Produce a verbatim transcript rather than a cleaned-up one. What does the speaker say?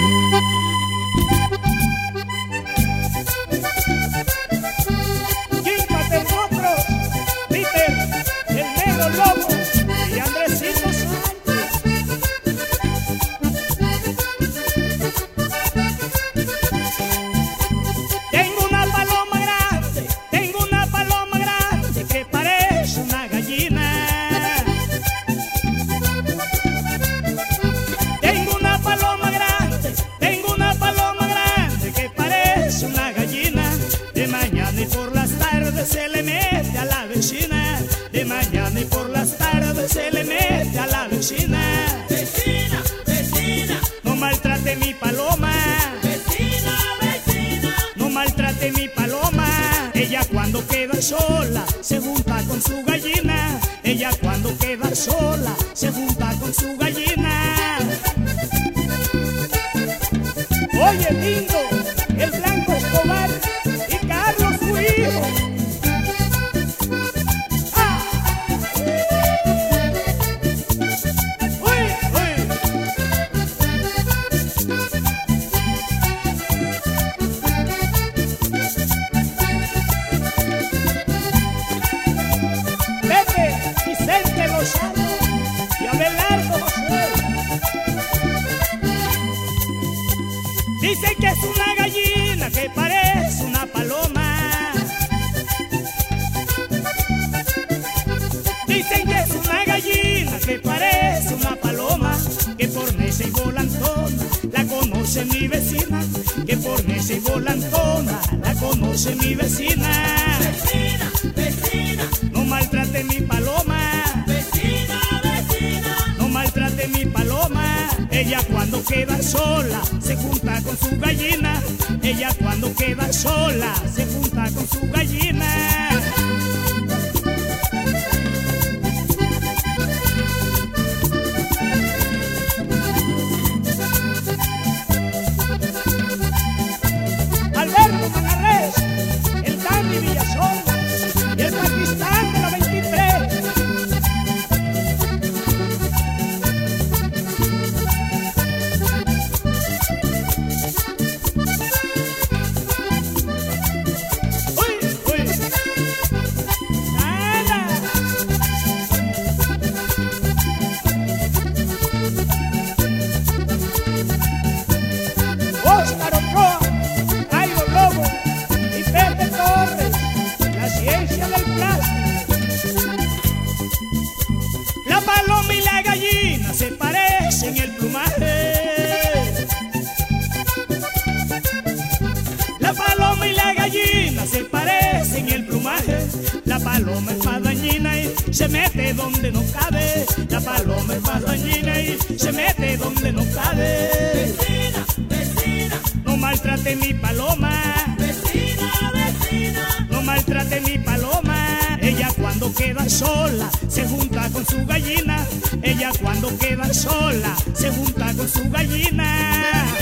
Se le mete a la vecina, de mañana y por las tardes se le mete a la vecina. Vecina, vecina, no maltrate mi paloma. Vecina, vecina, no maltrate mi paloma. Ella cuando queda sola se junta con su gallina. Ella cuando queda sola se junta con su gallina. Oye, lindo, el Blanco Escobar y Carlos su hijo. Vicente Lozano y Abelardo José. Dicen que es una gallina que parece una paloma. Dicen que es una gallina que parece una paloma, que por necia y volantona la conoce mi vecina, que por necia y volantona la conoce mi vecina. vecina, vecina, no maltrate mi paloma. Vecina, vecina, no maltrate mi paloma. Ella cuando queda sola se junta con su gallina. Ella cuando queda sola se junta con su gallina. Alberto Manarres, el Dandy Villazón y el Pakistán de la veintitrés. Uy, uy. Nada. Óscar Ochoa, Jairo Lobo y Pepe Torres, la ciencia del plástico. La paloma y la gallina se parecen el plumaje. La paloma y la gallina se parecen el plumaje. La paloma es más dañina y se mete donde no cabe. La paloma es más dañina y se mete donde no cabe. vecina, vecina, No maltrate mi paloma. vecina, vecina, No maltrate mi paloma. Ella cuando queda sola se junta con su gallina. Ella cuando queda sola se junta con su gallina.